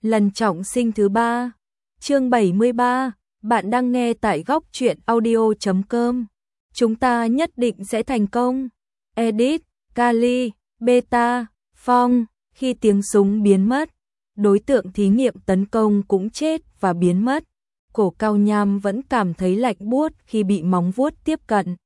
Lần trọng sinh thứ 3. Chương 73. Bạn đang nghe tại góc truyện audio.com. Chúng ta nhất định sẽ thành công. Edit, Kali, Beta, Phong. Khi tiếng súng biến mất, đối tượng thí nghiệm tấn công cũng chết và biến mất. Cổ Cao Nham vẫn cảm thấy lạnh buốt khi bị móng vuốt tiếp cận.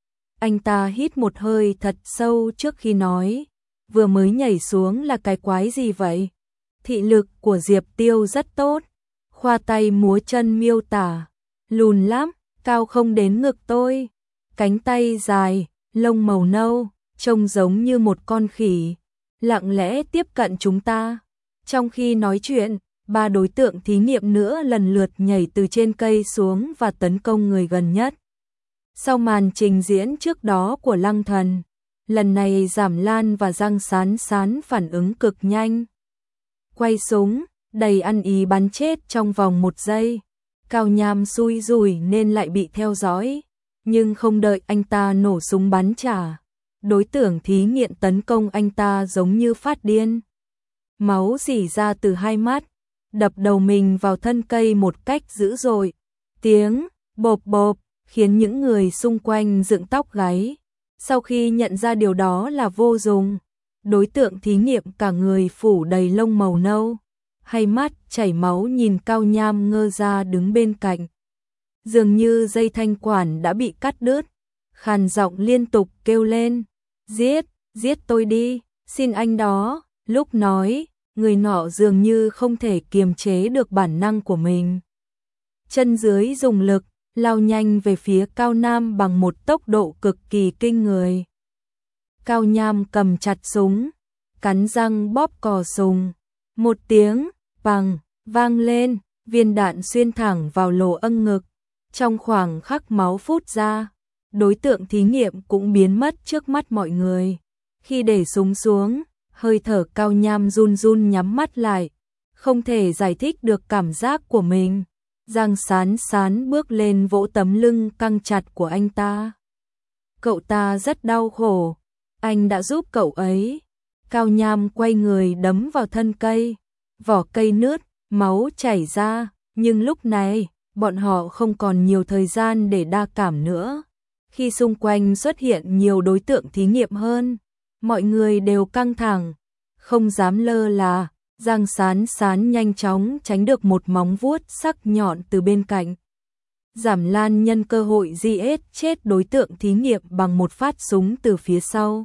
Anh ta hít một hơi thật sâu trước khi nói, vừa mới nhảy xuống là cái quái gì vậy? Thị lực của Diệp Tiêu rất tốt, khoa tay múa chân miêu tả, lùn lắm, cao không đến ngực tôi, cánh tay dài, lông màu nâu, trông giống như một con khỉ, lặng lẽ tiếp cận chúng ta. Trong khi nói chuyện, 3 đối tượng thí nghiệm nữa lần lượt nhảy từ trên cây xuống và tấn công người gần nhất. Sau màn trình diễn trước đó của Lăng Thần, lần này Giảm Lan và Giang Sán Sán phản ứng cực nhanh. Quay súng, đầy ăn ý bắn chết trong vòng 1 giây. Cao Nham xui rủi nên lại bị theo dõi, nhưng không đợi anh ta nổ súng bắn trả. Đối tượng thí nghiệm tấn công anh ta giống như phát điên. Máu rỉ ra từ hai mắt, đập đầu mình vào thân cây một cách dữ dội. Tiếng bộp bộp khiến những người xung quanh dựng tóc gáy. Sau khi nhận ra điều đó là vô dụng, đối tượng thí nghiệm cả người phủ đầy lông màu nâu, hai mắt chảy máu nhìn Cao Nham ngơ ra đứng bên cạnh. Dường như dây thanh quản đã bị cắt đứt, khàn giọng liên tục kêu lên, giết, giết tôi đi, xin anh đó. Lúc nói, người nọ dường như không thể kiềm chế được bản năng của mình. Chân dưới dùng lực, lao nhanh về phía Cao Nham bằng một tốc độ cực kỳ kinh người. Cao Nham cầm chặt súng, cắn răng bóp cò súng. Một tiếng bằng vang lên, viên đạn xuyên thẳng vào lỗ âng ngực. Trong khoảng khắc máu phút ra, đối tượng thí nghiệm cũng biến mất trước mắt mọi người. Khi để súng xuống, hơi thở Cao Nham run run nhắm mắt lại, không thể giải thích được cảm giác của mình. Giang Sán Sán bước lên vỗ tấm lưng căng chặt của anh ta. Cậu ta rất đau khổ, anh đã giúp cậu ấy. Cao Nham quay người đấm vào thân cây, vỏ cây nứt, máu chảy ra, nhưng lúc này, bọn họ không còn nhiều thời gian để đa cảm nữa. Khi xung quanh xuất hiện nhiều đối tượng thí nghiệm hơn, mọi người đều căng thẳng, không dám lơ là. Giang Sán Sán nhanh chóng tránh được một móng vuốt sắc nhọn từ bên cạnh. Giảm Lan nhân cơ hội giết chết đối tượng thí nghiệm bằng một phát súng từ phía sau.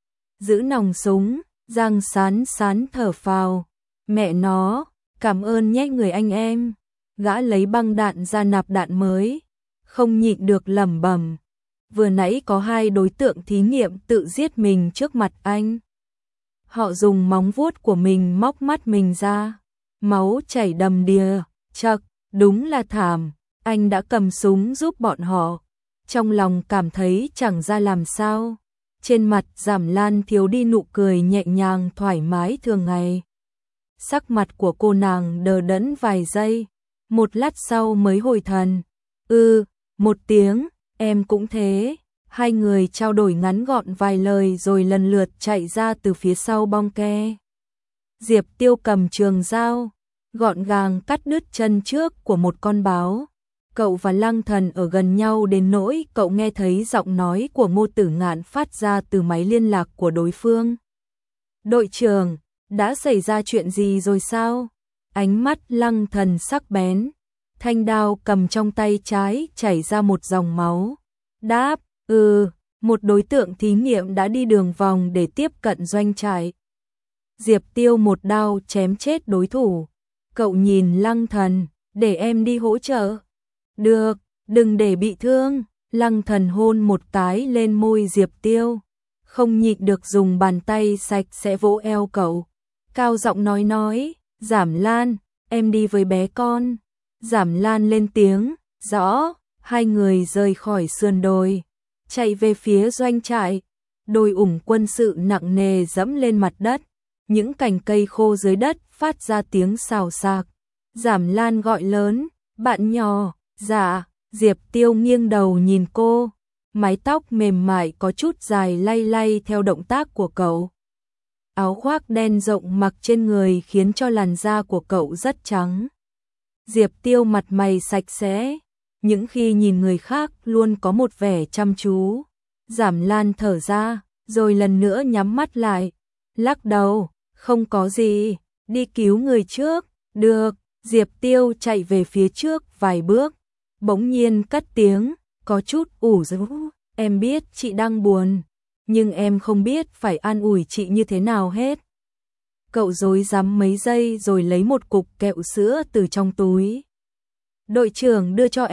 Giữ nòng súng, Giang Sán Sán thở phào. Mẹ nó, cảm ơn nhé người anh em. Gã lấy băng đạn ra nạp đạn mới, không nhịn được lẩm bẩm. Vừa nãy có 2 đối tượng thí nghiệm tự giết mình trước mặt anh. Họ dùng móng vuốt của mình móc mắt mình ra, máu chảy đầm đìa, chậc, đúng là thảm. Anh đã cầm súng giúp bọn họ, trong lòng cảm thấy chẳng ra làm sao. Trên mặt Giảm Lan thiếu đi nụ cười nhẹ nhàng thoải mái thường ngày. Sắc mặt của cô nàng đờ đẫn vài giây, một lát sau mới hồi thần. Một tiếng, em cũng thế. 2 người trao đổi ngắn gọn vài lời rồi lần lượt chạy ra từ phía sau bong ke. Diệp Tiêu cầm trường dao, gọn gàng cắt đứt chân trước của một con báo. Cậu và Lăng Thần ở gần nhau đến nỗi cậu nghe thấy giọng nói của Ngô Tử Ngạn phát ra từ máy liên lạc của đối phương. Đội trưởng, đã xảy ra chuyện gì rồi sao? Ánh mắt Lăng Thần sắc bén, thanh đao cầm trong tay trái chảy ra một dòng máu. Đáp, một đối tượng thí nghiệm đã đi đường vòng để tiếp cận doanh trại. Diệp Tiêu một đao chém chết đối thủ. Cậu nhìn Lăng Thần, để em đi hỗ trợ. Được, đừng để bị thương. Lăng Thần hôn một cái lên môi Diệp Tiêu, không nhịn được dùng bàn tay sạch sẽ vỗ eo cậu. Cao giọng nói, Giảm Lan, em đi với bé con. Giảm Lan lên tiếng, rõ. 2 người rời khỏi sườn đồi, chạy về phía doanh trại. Đồi ủng quân sự nặng nề dẫm lên mặt đất, những cành cây khô dưới đất phát ra tiếng xào xạc. Giảm Lan gọi lớn, bạn nhỏ. Dạ. Diệp Tiêu nghiêng đầu nhìn cô, mái tóc mềm mại có chút dài lay lay theo động tác của cậu. áo khoác đen rộng mặc trên người khiến cho làn da của cậu rất trắng. Diệp Tiêu mặt mày sạch sẽ, những khi nhìn người khác luôn có một vẻ chăm chú. Giảm Lan thở ra, rồi lần nữa nhắm mắt lại, lắc đầu, không có gì, đi cứu người trước, được. Diệp Tiêu chạy về phía trước vài bước, bỗng nhiên cất tiếng, có chút ủ rũ, em biết chị đang buồn, nhưng em không biết phải an ủi chị như thế nào hết. Cậu rối rắm mấy giây rồi lấy một cục kẹo sữa từ trong túi. Đội trưởng đưa cho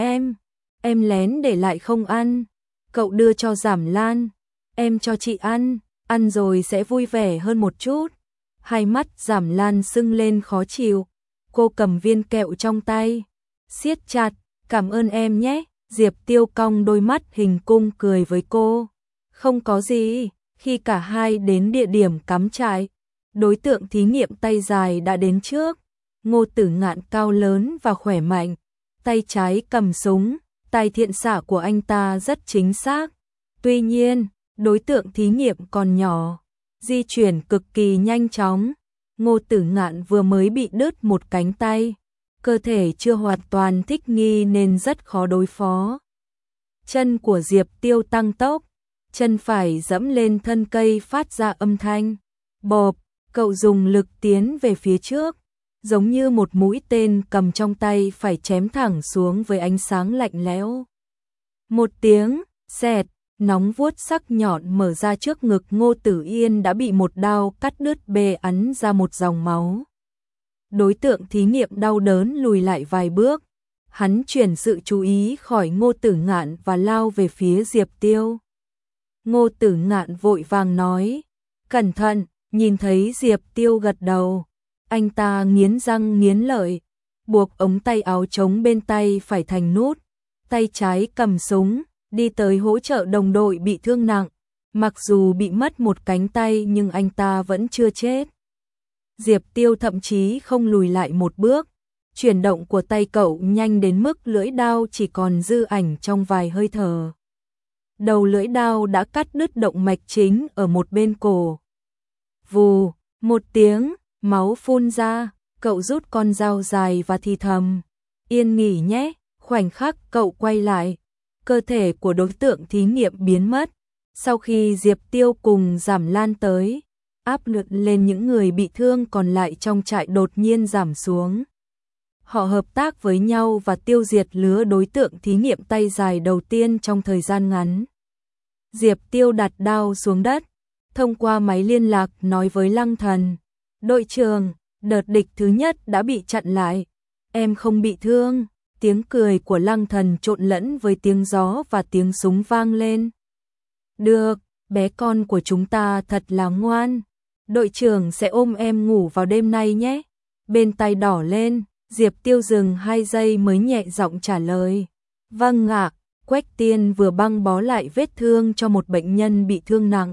em lén để lại không ăn. Cậu đưa cho Giảm Lan, em cho chị ăn rồi sẽ vui vẻ hơn một chút. Hai mắt Giảm Lan sưng lên khó chịu, cô cầm viên kẹo trong tay, siết chặt, cảm ơn em nhé. Diệp Tiêu cong đôi mắt hình cung cười với cô, không có gì. Khi cả hai đến địa điểm cắm trại, đối tượng thí nghiệm tay dài đã đến trước. Ngô Tử Ngạn cao lớn và khỏe mạnh, tay trái cầm súng, tài thiện xạ của anh ta rất chính xác. Tuy nhiên, đối tượng thí nghiệm còn nhỏ, di chuyển cực kỳ nhanh chóng. Ngô Tử Ngạn vừa mới bị đứt một cánh tay, cơ thể chưa hoàn toàn thích nghi nên rất khó đối phó. Chân của Diệp Tiêu tăng tốc, chân phải dẫm lên thân cây phát ra âm thanh bộp, cậu dùng lực tiến về phía trước, giống như một mũi tên cầm trong tay phải chém thẳng xuống với ánh sáng lạnh lẽo. Một tiếng xẹt nóng vuốt sắc nhọn mở ra trước ngực Ngô Tử Yên đã bị một đao cắt đứt bê ắn ra một dòng máu. Đối tượng thí nghiệm đau đớn lùi lại vài bước, hắn chuyển sự chú ý khỏi Ngô Tử Ngạn và lao về phía Diệp Tiêu. Ngô Tử Ngạn vội vàng nói, cẩn thận. Nhìn thấy Diệp Tiêu gật đầu, anh ta nghiến răng nghiến lợi, buộc ống tay áo trống bên tay phải thành nút, tay trái cầm súng, đi tới hỗ trợ đồng đội bị thương nặng. Mặc dù bị mất một cánh tay nhưng anh ta vẫn chưa chết. Diệp Tiêu thậm chí không lùi lại một bước, chuyển động của tay cậu nhanh đến mức lưỡi đao chỉ còn dư ảnh trong vài hơi thở. Đầu lưỡi đao đã cắt đứt động mạch chính ở một bên cổ. Vù, một tiếng, máu phun ra, cậu rút con dao dài và thì thầm, yên nghỉ nhé. Khoảnh khắc cậu quay lại, cơ thể của đối tượng thí nghiệm biến mất. Sau khi Diệp Tiêu cùng Giảm Lan tới, áp lực lên những người bị thương còn lại trong trại đột nhiên giảm xuống. Họ hợp tác với nhau và tiêu diệt lứa đối tượng thí nghiệm tay dài đầu tiên trong thời gian ngắn. Diệp Tiêu đặt đao xuống đất, thông qua máy liên lạc nói với Lăng Thần, đội trưởng, đợt địch thứ nhất đã bị chặn lại, em không bị thương. Tiếng cười của Lăng Thần trộn lẫn với tiếng gió và tiếng súng vang lên. Được, bé con của chúng ta thật là ngoan, đội trưởng sẽ ôm em ngủ vào đêm nay nhé. Bên tay đỏ lên, Diệp Tiêu dừng 2 giây mới nhẹ giọng trả lời, vâng ạ. Quách Tiên vừa băng bó lại vết thương cho một bệnh nhân bị thương nặng.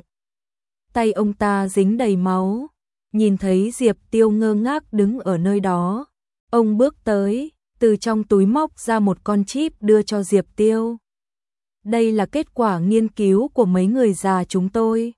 Tay ông ta dính đầy máu, nhìn thấy Diệp Tiêu ngơ ngác đứng ở nơi đó. Ông bước tới, từ trong túi móc ra một con chip đưa cho Diệp Tiêu. Đây là kết quả nghiên cứu của mấy người già chúng tôi.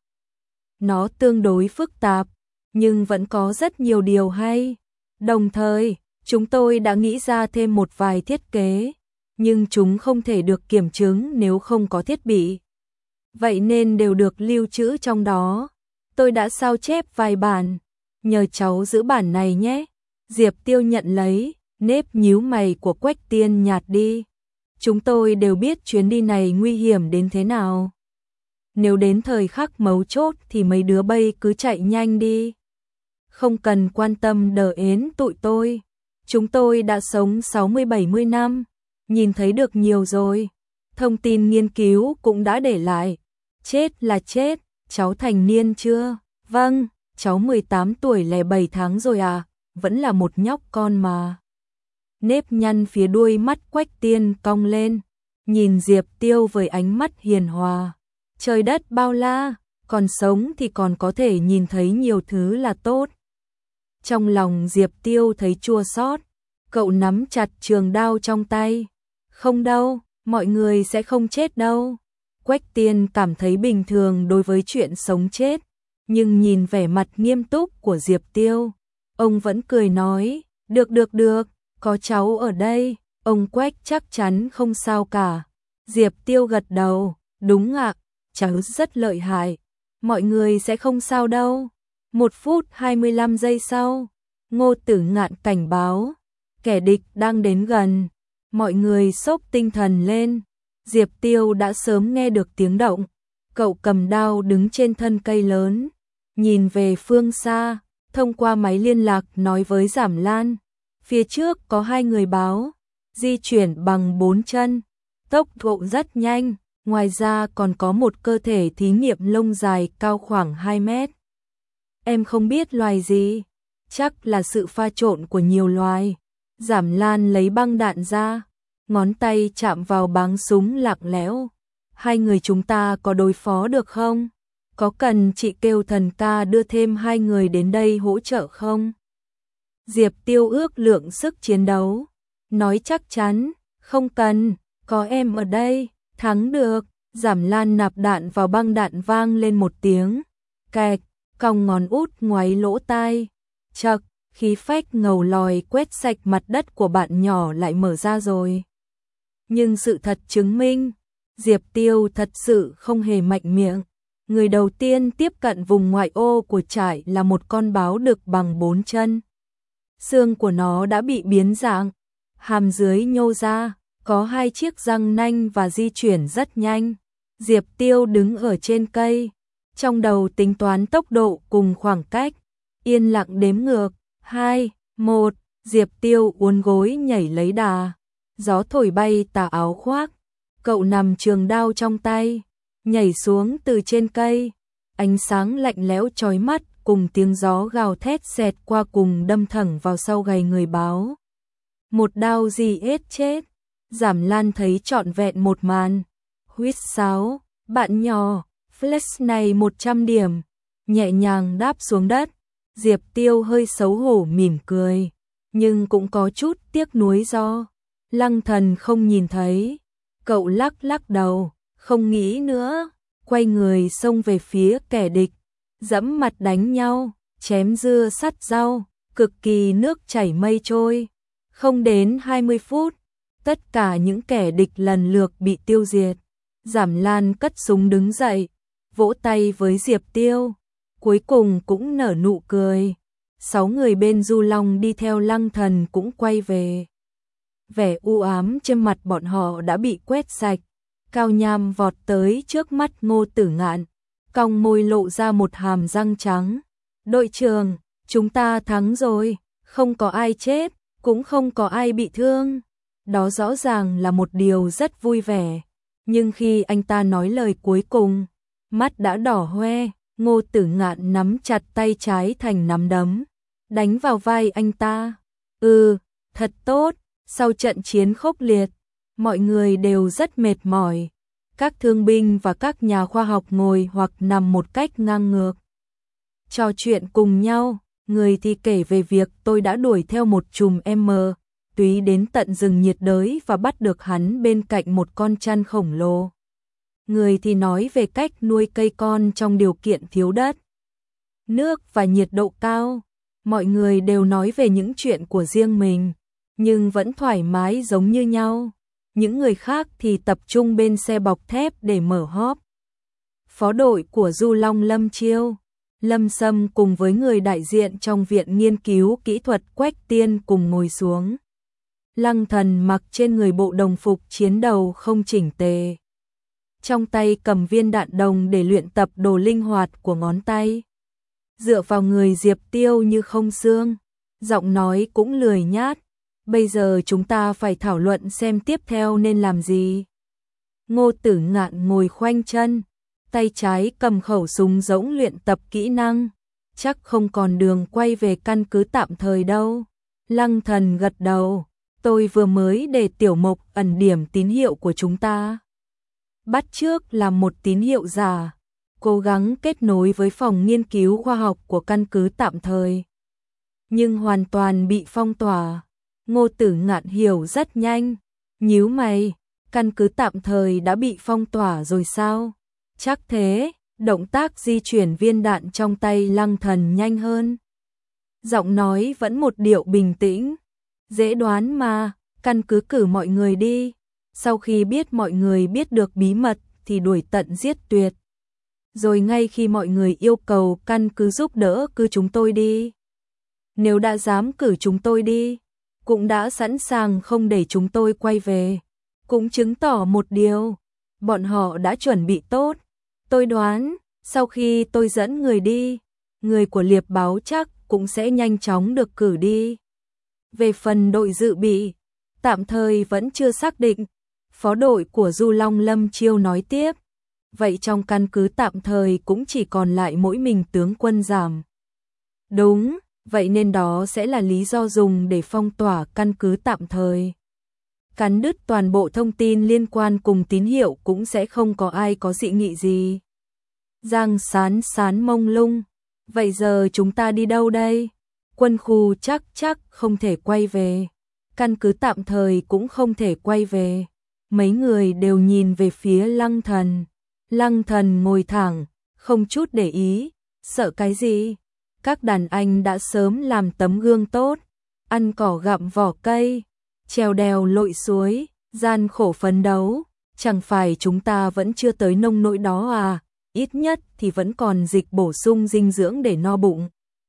Nó tương đối phức tạp, nhưng vẫn có rất nhiều điều hay. Đồng thời, chúng tôi đã nghĩ ra thêm một vài thiết kế, nhưng chúng không thể được kiểm chứng nếu không có thiết bị. Vậy nên đều được lưu trữ trong đó. Tôi đã sao chép vài bản, nhờ cháu giữ bản này nhé. Diệp Tiêu nhận lấy, nếp nhíu mày của Quách Tiên nhạt đi. Chúng tôi đều biết chuyến đi này nguy hiểm đến thế nào. Nếu đến thời khắc mấu chốt thì mấy đứa bay cứ chạy nhanh đi. Không cần quan tâm đờ ến tụi tôi. Chúng tôi đã sống 60-70 năm, nhìn thấy được nhiều rồi. Thông tin nghiên cứu cũng đã để lại. Chết là chết, cháu thành niên chưa? Vâng, cháu 18 tuổi lẻ 7 tháng rồi à, vẫn là một nhóc con mà. Nếp nhăn phía đuôi mắt Quách Tiên cong lên, nhìn Diệp Tiêu với ánh mắt hiền hòa. Trời đất bao la, còn sống thì còn có thể nhìn thấy nhiều thứ là tốt. Trong lòng Diệp Tiêu thấy chua xót, cậu nắm chặt trường đao trong tay. Không đâu, mọi người sẽ không chết đâu. Quách Tiên cảm thấy bình thường đối với chuyện sống chết, nhưng nhìn vẻ mặt nghiêm túc của Diệp Tiêu, ông vẫn cười nói, được, có cháu ở đây, ông Quách chắc chắn không sao cả. Diệp Tiêu gật đầu, đúng ạ, cháu rất lợi hại, mọi người sẽ không sao đâu. 1 phút 25 giây sau, Ngô Tử Ngạn cảnh báo, kẻ địch đang đến gần, mọi người xốc tinh thần lên. Diệp Tiêu đã sớm nghe được tiếng động, cậu cầm đao đứng trên thân cây lớn, nhìn về phương xa, thông qua máy liên lạc nói với Giảm Lan, phía trước có 2 người báo, di chuyển bằng 4 chân, tốc độ rất nhanh, ngoài ra còn có một cơ thể thí nghiệm lông dài cao khoảng 2 mét. Em không biết loài gì, chắc là sự pha trộn của nhiều loài. Giảm Lan lấy băng đạn ra, ngón tay chạm vào báng súng lặng lẽo. 2 người chúng ta có đối phó được không? Có cần chị kêu thần ca đưa thêm 2 người đến đây hỗ trợ không? Diệp Tiêu ước lượng sức chiến đấu, nói chắc chắn, không cần, có em ở đây, thắng được. Giảm Lan nạp đạn vào băng đạn vang lên một tiếng, kẹt, cong ngón út ngoáy lỗ tai, chậc, khí phách ngầu lòi quét sạch mặt đất của bạn nhỏ lại mở ra rồi. Nhưng sự thật chứng minh, Diệp Tiêu thật sự không hề mạnh miệng. Người đầu tiên tiếp cận vùng ngoại ô của trại là một con báo đực bằng 4 chân. Xương của nó đã bị biến dạng, hàm dưới nhô ra, có 2 chiếc răng nanh và di chuyển rất nhanh. Diệp Tiêu đứng ở trên cây, trong đầu tính toán tốc độ cùng khoảng cách, yên lặng đếm ngược, 2, 1, Diệp Tiêu uốn gối nhảy lấy đà, gió thổi bay tà áo khoác, cậu nằm trường đao trong tay, nhảy xuống từ trên cây, ánh sáng lạnh lẽo chói mắt cùng tiếng gió gào thét xẹt qua cùng đâm thẳng vào sau gáy người báo. Một đao gì ết chết, Giảm Lan thấy trọn vẹn một màn, huýt sáo, bạn nhỏ, flash này 100 điểm, nhẹ nhàng đáp xuống đất. Diệp Tiêu hơi xấu hổ mỉm cười, nhưng cũng có chút tiếc nuối do Lăng Thần không nhìn thấy. Cậu lắc đầu, không nghĩ nữa, quay người xông về phía kẻ địch, dẫm mặt đánh nhau, chém dưa sắt rau, cực kỳ nước chảy mây trôi. Không đến 20 phút, tất cả những kẻ địch lần lượt bị tiêu diệt. Giảm Lan cất súng đứng dậy, vỗ tay với Diệp Tiêu, cuối cùng cũng nở nụ cười. 6 người bên Du Long đi theo Lăng Thần cũng quay về. Vẻ u ám trên mặt bọn họ đã bị quét sạch. Cao Nham vọt tới trước mắt Ngô Tử Ngạn, cong môi lộ ra một hàm răng trắng. Đội trưởng, chúng ta thắng rồi, không có ai chết, cũng không có ai bị thương. Đó rõ ràng là một điều rất vui vẻ. Nhưng khi anh ta nói lời cuối cùng, mắt đã đỏ hoe. Ngô Tử Ngạn nắm chặt tay trái thành nắm đấm, đánh vào vai anh ta. Thật tốt, sau trận chiến khốc liệt, mọi người đều rất mệt mỏi. Các thương binh và các nhà khoa học ngồi hoặc nằm một cách ngang ngược, trò chuyện cùng nhau, người thì kể về việc tôi đã đuổi theo một chùm túy đến tận rừng nhiệt đới và bắt được hắn bên cạnh một con chăn khổng lồ. Người thì nói về cách nuôi cây con trong điều kiện thiếu đất, nước và nhiệt độ cao. Mọi người đều nói về những chuyện của riêng mình, nhưng vẫn thoải mái giống như nhau. Những người khác thì tập trung bên xe bọc thép để mở hóp. Phó đội của Du Long Lâm Chiêu, Lâm Sâm cùng với người đại diện trong Viện Nghiên cứu Kỹ thuật Quách Tiên cùng ngồi xuống. Lăng Thần mặc trên người bộ đồng phục chiến đấu không chỉnh tề, trong tay cầm viên đạn đồng để luyện tập đồ linh hoạt của ngón tay. Dựa vào người Diệp Tiêu như không xương, giọng nói cũng lười nhát. Bây giờ chúng ta phải thảo luận xem tiếp theo nên làm gì. Ngô Tử Ngạn ngồi khoanh chân, tay trái cầm khẩu súng rỗng luyện tập kỹ năng. Chắc không còn đường quay về căn cứ tạm thời đâu. Lăng Thần gật đầu, tôi vừa mới để Tiểu Mộc ẩn điểm tín hiệu của chúng ta. Bắt trước là một tín hiệu giả, cố gắng kết nối với phòng nghiên cứu khoa học của căn cứ tạm thời, nhưng hoàn toàn bị phong tỏa. Ngô Tử Ngạn hiểu rất nhanh, nhíu mày, căn cứ tạm thời đã bị phong tỏa rồi sao? Chắc thế, động tác di chuyển viên đạn trong tay Lăng Thần nhanh hơn. Giọng nói vẫn một điệu bình tĩnh. Dễ đoán mà, căn cứ cử mọi người đi. Sau khi biết mọi người biết được bí mật thì đuổi tận giết tuyệt. Rồi ngay khi mọi người yêu cầu căn cứ giúp đỡ cứ chúng tôi đi. Nếu đã dám cử chúng tôi đi, cũng đã sẵn sàng không để chúng tôi quay về. Cũng chứng tỏ một điều, bọn họ đã chuẩn bị tốt. Tôi đoán, sau khi tôi dẫn người đi, người của Liệp Báo chắc cũng sẽ nhanh chóng được cử đi. Về phần đội dự bị, tạm thời vẫn chưa xác định. Phó đội của Du Long Lâm Chiêu nói tiếp. Vậy trong căn cứ tạm thời cũng chỉ còn lại mỗi mình tướng quân Giảm. Đúng, vậy nên đó sẽ là lý do dùng để phong tỏa căn cứ tạm thời. Cắn đứt toàn bộ thông tin liên quan cùng tín hiệu cũng sẽ không có ai có dị nghị gì. Giang Sán Sán mông lung. Vậy giờ chúng ta đi đâu đây? Quân khu chắc không thể quay về. Căn cứ tạm thời cũng không thể quay về. Mấy người đều nhìn về phía Lăng Thần. Lăng Thần ngồi thẳng, không chút để ý. Sợ cái gì? Các đàn anh đã sớm làm tấm gương tốt. Ăn cỏ gặm vỏ cây, trèo đèo lội suối, gian khổ phấn đấu. Chẳng phải chúng ta vẫn chưa tới nông nỗi đó à? Ít nhất thì vẫn còn dịch bổ sung dinh dưỡng để no bụng.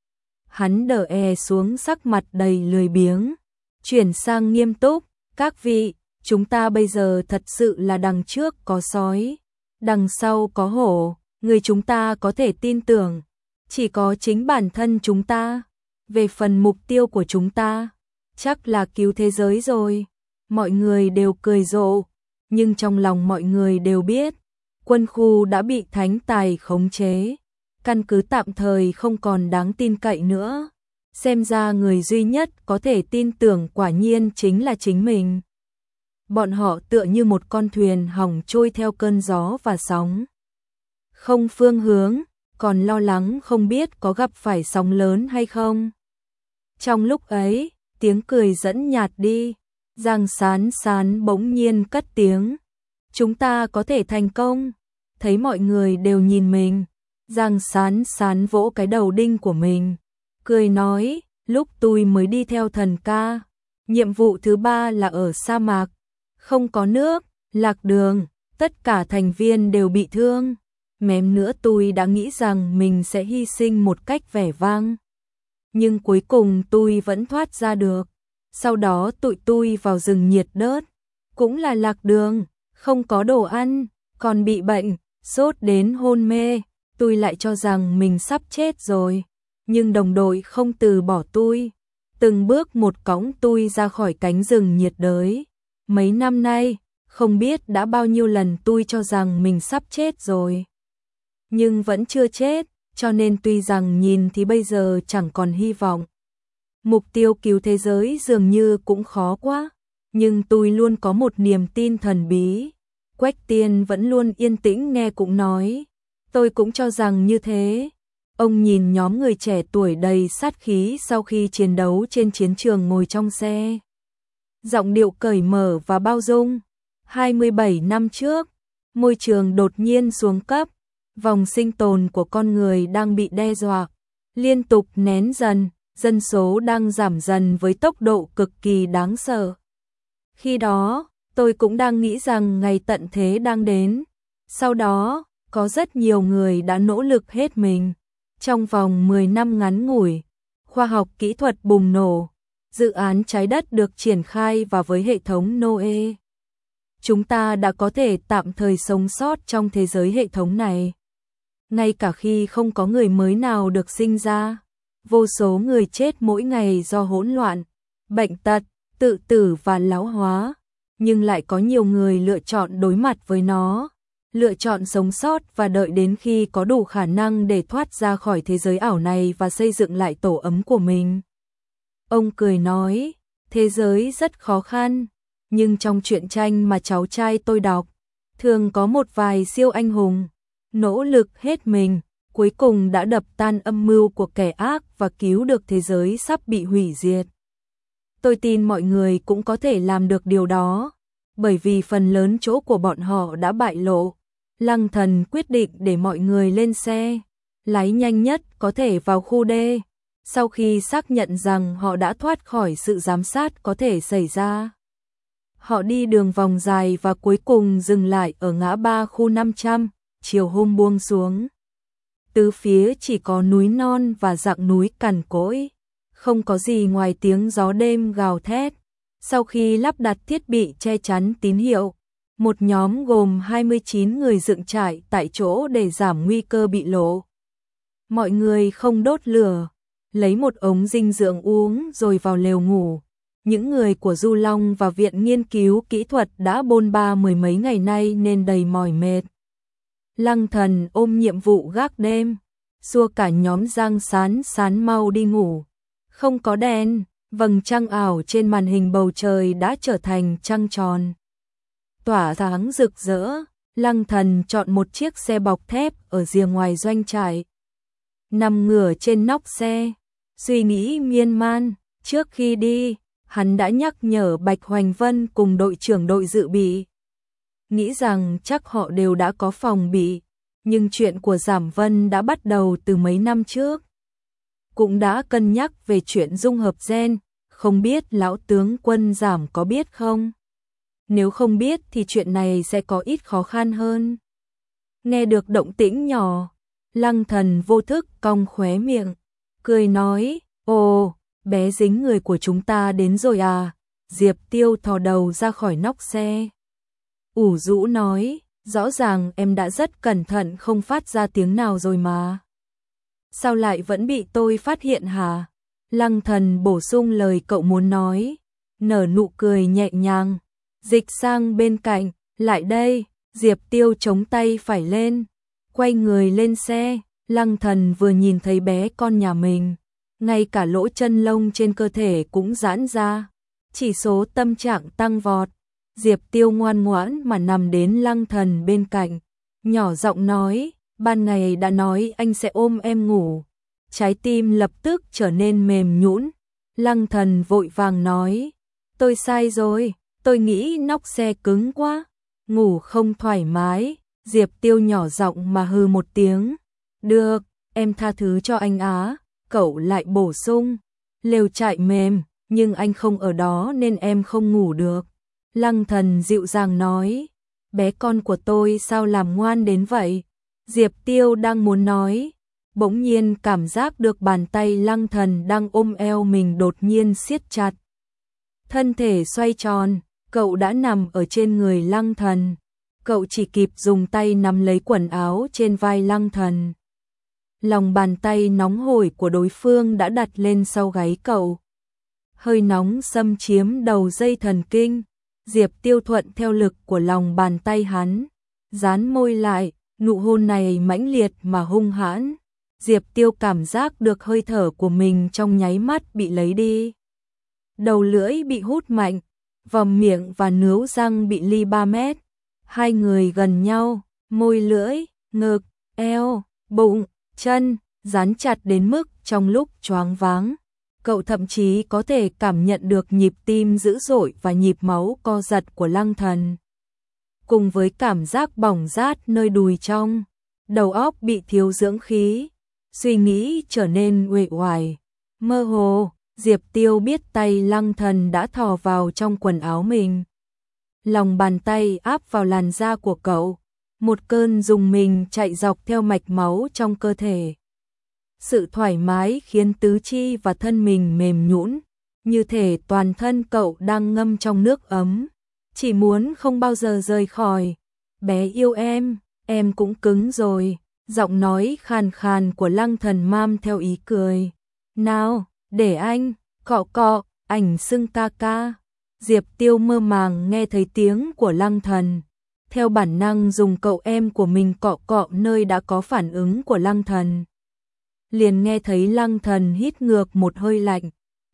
Hắn đờ xuống, sắc mặt đầy lười biếng, chuyển sang nghiêm túc. Các vị, chúng ta bây giờ thật sự là đằng trước có sói, đằng sau có hổ, người chúng ta có thể tin tưởng chỉ có chính bản thân chúng ta. Về phần mục tiêu của chúng ta, chắc là cứu thế giới rồi. Mọi người đều cười rộ, nhưng trong lòng mọi người đều biết, quân khu đã bị Thánh Tài khống chế. Căn cứ tạm thời không còn đáng tin cậy nữa. Xem ra người duy nhất có thể tin tưởng quả nhiên chính là chính mình. Bọn họ tựa như một con thuyền hỏng trôi theo cơn gió và sóng. Không phương hướng, còn lo lắng không biết có gặp phải sóng lớn hay không. Trong lúc ấy, tiếng cười dẫn nhạt đi. Giang Sán Sán bỗng nhiên cất tiếng. Chúng ta có thể thành công. Thấy mọi người đều nhìn mình, Giang Sán Sán vỗ cái đầu đinh của mình, cười nói, lúc tôi mới đi theo thần ca, nhiệm vụ thứ 3 là ở sa mạc, không có nước, lạc đường, tất cả thành viên đều bị thương. Mém nữa tôi đã nghĩ rằng mình sẽ hy sinh một cách vẻ vang. Nhưng cuối cùng tôi vẫn thoát ra được. Sau đó tụi tôi vào rừng nhiệt đớt, cũng là lạc đường, không có đồ ăn, còn bị bệnh, sốt đến hôn mê. Tôi lại cho rằng mình sắp chết rồi, nhưng đồng đội không từ bỏ tôi, từng bước một cõng tôi ra khỏi cánh rừng nhiệt đới. Mấy năm nay, không biết đã bao nhiêu lần tôi cho rằng mình sắp chết rồi, nhưng vẫn chưa chết, cho nên tuy rằng nhìn thì bây giờ chẳng còn hy vọng. Mục tiêu cứu thế giới dường như cũng khó quá, nhưng tôi luôn có một niềm tin thần bí. Quách Tiên vẫn luôn yên tĩnh nghe cũng nói, tôi cũng cho rằng như thế. Ông nhìn nhóm người trẻ tuổi đầy sát khí sau khi chiến đấu trên chiến trường ngồi trong xe. Giọng điệu cởi mở và bao dung. 27 năm trước, môi trường đột nhiên xuống cấp, vòng sinh tồn của con người đang bị đe dọa, liên tục nén dần, dân số đang giảm dần với tốc độ cực kỳ đáng sợ. Khi đó, tôi cũng đang nghĩ rằng ngày tận thế đang đến. Sau đó, có rất nhiều người đã nỗ lực hết mình. Trong vòng 10 năm ngắn ngủi, khoa học kỹ thuật bùng nổ, dự án trái đất được triển khai và với hệ thống Noe, chúng ta đã có thể tạm thời sống sót trong thế giới hệ thống này. Ngay cả khi không có người mới nào được sinh ra, vô số người chết mỗi ngày do hỗn loạn, bệnh tật, tự tử và lão hóa, nhưng lại có nhiều người lựa chọn đối mặt với nó, lựa chọn sống sót và đợi đến khi có đủ khả năng để thoát ra khỏi thế giới ảo này và xây dựng lại tổ ấm của mình. Ông cười nói, thế giới rất khó khăn, nhưng trong truyện tranh mà cháu trai tôi đọc, thường có một vài siêu anh hùng, nỗ lực hết mình, cuối cùng đã đập tan âm mưu của kẻ ác và cứu được thế giới sắp bị hủy diệt. Tôi tin mọi người cũng có thể làm được điều đó, bởi vì phần lớn chỗ của bọn họ đã bại lộ. Lăng Thần quyết định để mọi người lên xe, lái nhanh nhất có thể vào khu D. Sau khi xác nhận rằng họ đã thoát khỏi sự giám sát có thể xảy ra, họ đi đường vòng dài và cuối cùng dừng lại ở ngã ba khu 500, chiều hôm buông xuống. Tứ phía chỉ có núi non và dặng núi cằn cỗi, không có gì ngoài tiếng gió đêm gào thét. Sau khi lắp đặt thiết bị che chắn tín hiệu, một nhóm gồm 29 người dựng trại tại chỗ để giảm nguy cơ bị lộ. Mọi người không đốt lửa, lấy một ống dinh dưỡng uống rồi vào lều ngủ. Những người của Du Long và Viện Nghiên cứu Kỹ thuật đã bôn ba mười mấy ngày nay nên đầy mỏi mệt. Lăng Thần ôm nhiệm vụ gác đêm, xua cả nhóm Giang Sán mau đi ngủ. Không có đèn, vầng trăng ảo trên màn hình bầu trời đã trở thành trăng tròn, tỏa sáng rực rỡ. Lăng Thần chọn một chiếc xe bọc thép ở rìa ngoài doanh trại, nằm ngửa trên nóc xe, suy nghĩ miên man. Trước khi đi, hắn đã nhắc nhở Bạch Hoành Vân cùng đội trưởng đội dự bị, nghĩ rằng chắc họ đều đã có phòng bị, nhưng chuyện của Giảm Vân đã bắt đầu từ mấy năm trước. Cũng đã cân nhắc về chuyện dung hợp gen, không biết lão tướng quân Giảm có biết không? Nếu không biết thì chuyện này sẽ có ít khó khăn hơn. Nghe được động tĩnh nhỏ, Lăng Thần vô thức cong khóe miệng, cười nói, ồ, bé dính người của chúng ta đến rồi à? Diệp Tiêu thò đầu ra khỏi nóc xe, ủ rũ nói, rõ ràng em đã rất cẩn thận không phát ra tiếng nào rồi mà. Sao lại vẫn bị tôi phát hiện hả? Lăng Thần bổ sung lời cậu muốn nói, nở nụ cười nhẹ nhàng, dịch sang bên cạnh, lại đây. Diệp Tiêu chống tay phải lên, quay người lên xe. Lăng Thần vừa nhìn thấy bé con nhà mình, ngay cả lỗ chân lông trên cơ thể cũng giãn ra, chỉ số tâm trạng tăng vọt. Diệp Tiêu ngoan ngoãn mà nằm đến Lăng Thần bên cạnh, nhỏ giọng nói, ban ngày đã nói anh sẽ ôm em ngủ. Trái tim lập tức trở nên mềm nhũn. Lăng Thần vội vàng nói, tôi sai rồi, tôi nghĩ nóc xe cứng quá, ngủ không thoải mái. Diệp Tiêu nhỏ giọng mà hừ một tiếng, được, em tha thứ cho anh á. Cậu lại bổ sung, lều trại mềm, nhưng anh không ở đó nên em không ngủ được. Lăng Thần dịu dàng nói, bé con của tôi sao làm ngoan đến vậy? Diệp Tiêu đang muốn nói, bỗng nhiên cảm giác được bàn tay Lăng Thần đang ôm eo mình đột nhiên siết chặt. Thân thể xoay tròn, cậu đã nằm ở trên người Lăng Thần. Cậu chỉ kịp dùng tay nắm lấy quần áo trên vai Lăng Thần. Lòng bàn tay nóng hổi của đối phương đã đặt lên sau gáy cậu. Hơi nóng xâm chiếm đầu dây thần kinh. Diệp Tiêu thuận theo lực của lòng bàn tay hắn, dán môi lại, nụ hôn này mãnh liệt mà hung hãn. Diệp Tiêu cảm giác được hơi thở của mình trong nháy mắt bị lấy đi. Đầu lưỡi bị hút mạnh, vòm miệng và nướu răng bị ly 3 mét. Hai người gần nhau, môi lưỡi, ngực, eo, bụng, chân, dán chặt đến mức trong lúc choáng váng, cậu thậm chí có thể cảm nhận được nhịp tim dữ dội và nhịp máu co giật của Lăng Thần. Cùng với cảm giác bỏng rát nơi đùi trong, đầu óc bị thiếu dưỡng khí, suy nghĩ trở nên uể oải, mơ hồ. Diệp Tiêu biết tay Lăng Thần đã thò vào trong quần áo mình. Lòng bàn tay áp vào làn da của cậu, một cơn rùng mình chạy dọc theo mạch máu trong cơ thể. Sự thoải mái khiến tứ chi và thân mình mềm nhũn, như thể toàn thân cậu đang ngâm trong nước ấm, chỉ muốn không bao giờ rời khỏi. Bé yêu em cũng cứng rồi. Giọng nói khàn khàn của Lăng Thần mang theo ý cười. Nào, để anh, cọ cọ, ảnh xưng ca ca. Diệp Tiêu mơ màng nghe thấy tiếng của Lăng Thần. Theo bản năng dùng cậu em của mình cọ cọ nơi đã có phản ứng của Lăng Thần. Liền nghe thấy Lăng Thần hít ngược một hơi lạnh.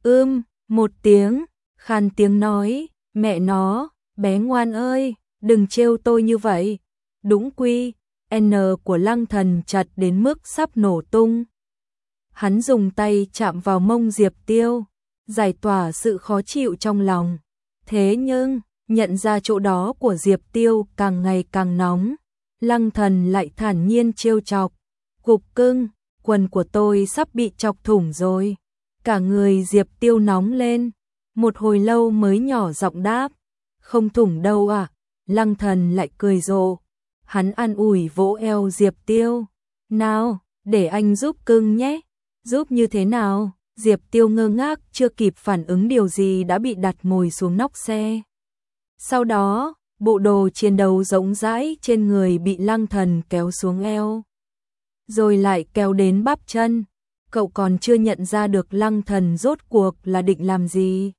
Một tiếng, khàn tiếng nói, mẹ nó, bé ngoan ơi, đừng trêu tôi như vậy. Đúng quy, N của Lăng Thần chặt đến mức sắp nổ tung. Hắn dùng tay chạm vào mông Diệp Tiêu, giải tỏa sự khó chịu trong lòng. Thế nhưng, nhận ra chỗ đó của Diệp Tiêu càng ngày càng nóng. Lăng Thần lại thản nhiên trêu chọc. Cục cưng, quần của tôi sắp bị chọc thủng rồi. Cả người Diệp Tiêu nóng lên, một hồi lâu mới nhỏ giọng đáp. Không thủng đâu à, Lăng Thần lại cười rộ. Hắn an ủi vỗ eo Diệp Tiêu. Nào, để anh giúp cưng nhé. Giúp như thế nào? Diệp Tiêu ngơ ngác chưa kịp phản ứng điều gì đã bị đặt ngồi xuống nóc xe. Sau đó, bộ đồ chiến đấu rộng rãi trên người bị Lăng Thần kéo xuống eo. Rồi lại kéo đến bắp chân. Cậu còn chưa nhận ra được Lăng Thần rốt cuộc là định làm gì.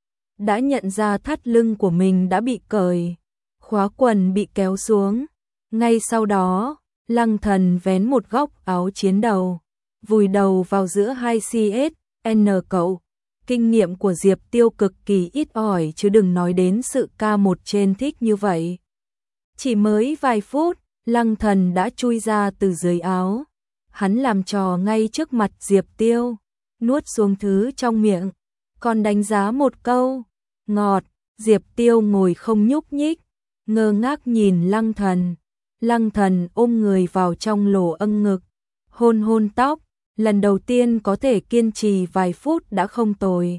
Đã nhận ra thắt lưng của mình đã bị cởi, khóa quần bị kéo xuống. Ngay sau đó, Lăng Thần vén một góc áo chiến đầu, vùi đầu vào giữa hai CSN cậu. Kinh nghiệm của Diệp Tiêu cực kỳ ít ỏi chứ đừng nói đến sự K1 trên thích như vậy. Chỉ mới vài phút, Lăng Thần đã chui ra từ dưới áo. Hắn làm trò ngay trước mặt Diệp Tiêu, nuốt xuống thứ trong miệng, còn đánh giá một câu, ngọt. Diệp Tiêu ngồi không nhúc nhích, ngơ ngác nhìn Lăng Thần. Lăng Thần ôm người vào trong lỗ âng ngực, hôn hôn tóc, lần đầu tiên có thể kiên trì vài phút đã không tồi.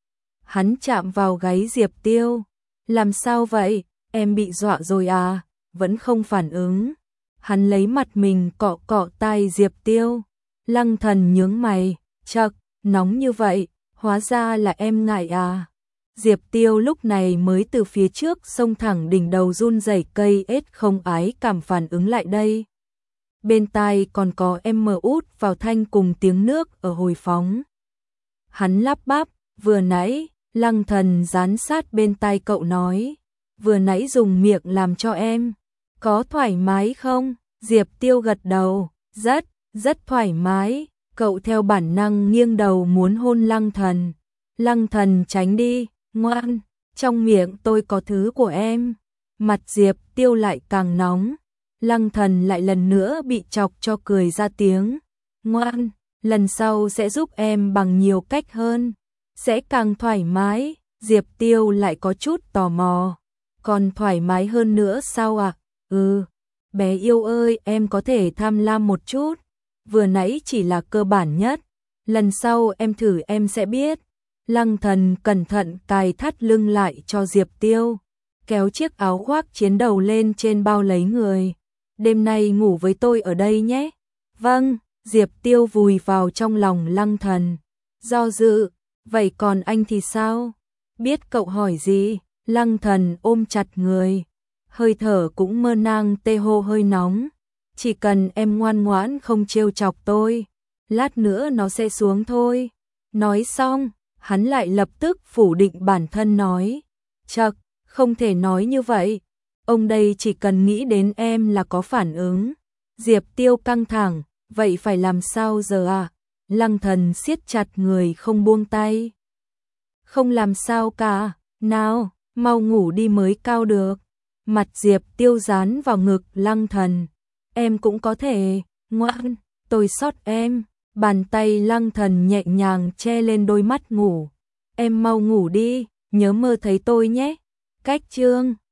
Hắn chạm vào gáy Diệp Tiêu, làm sao vậy, em bị dọa rồi à, vẫn không phản ứng. Hắn lấy mặt mình cọ cọ tai Diệp Tiêu. Lăng Thần nhướng mày, chậc, nóng như vậy, hóa ra là em ngại à. Diệp Tiêu lúc này mới từ phía trước xông thẳng đỉnh đầu run rẩy cây ếch không ái cảm phản ứng lại đây. Bên tai còn có em mờ út vào thanh cùng tiếng nước ở hồi phóng. Hắn lắp bắp, vừa nãy, Lăng Thần dán sát bên tai cậu nói, vừa nãy dùng miệng làm cho em. Có thoải mái không? Diệp Tiêu gật đầu, rất thoải mái. Cậu theo bản năng nghiêng đầu muốn hôn Lăng Thần. Lăng Thần tránh đi, ngoan, trong miệng tôi có thứ của em. Mặt Diệp Tiêu lại càng nóng. Lăng Thần lại lần nữa bị chọc cho cười ra tiếng. Ngoan, lần sau sẽ giúp em bằng nhiều cách hơn. Sẽ càng thoải mái. Diệp Tiêu lại có chút tò mò. Còn thoải mái hơn nữa sao ạ? Bé yêu ơi, em có thể tham lam một chút. Vừa nãy chỉ là cơ bản nhất. Lần sau em thử em sẽ biết. Lăng Thần cẩn thận cài thắt lưng lại cho Diệp Tiêu, kéo chiếc áo khoác chiến đầu lên trên bao lấy người. Đêm nay ngủ với tôi ở đây nhé. Vâng, Diệp Tiêu vùi vào trong lòng Lăng Thần. Do dự, vậy còn anh thì sao? Biết cậu hỏi gì? Lăng Thần ôm chặt người. Hơi thở cũng mơ nang tê hô hơi nóng. Chỉ cần em ngoan ngoãn không trêu chọc tôi, lát nữa nó sẽ xuống thôi. Nói xong, hắn lại lập tức phủ định bản thân nói. Chậc, không thể nói như vậy. Ông đây chỉ cần nghĩ đến em là có phản ứng. Diệp Tiêu căng thẳng, vậy phải làm sao giờ à? Lăng Thần siết chặt người không buông tay. Không làm sao cả, nào, mau ngủ đi mới cao được. Mặt Diệp Tiêu dán vào ngực Lăng Thần. Em cũng có thể, ngoan, tôi sót em. Bàn tay Lăng Thần nhẹ nhàng che lên đôi mắt ngủ. Em mau ngủ đi, nhớ mơ thấy tôi nhé. Cách chương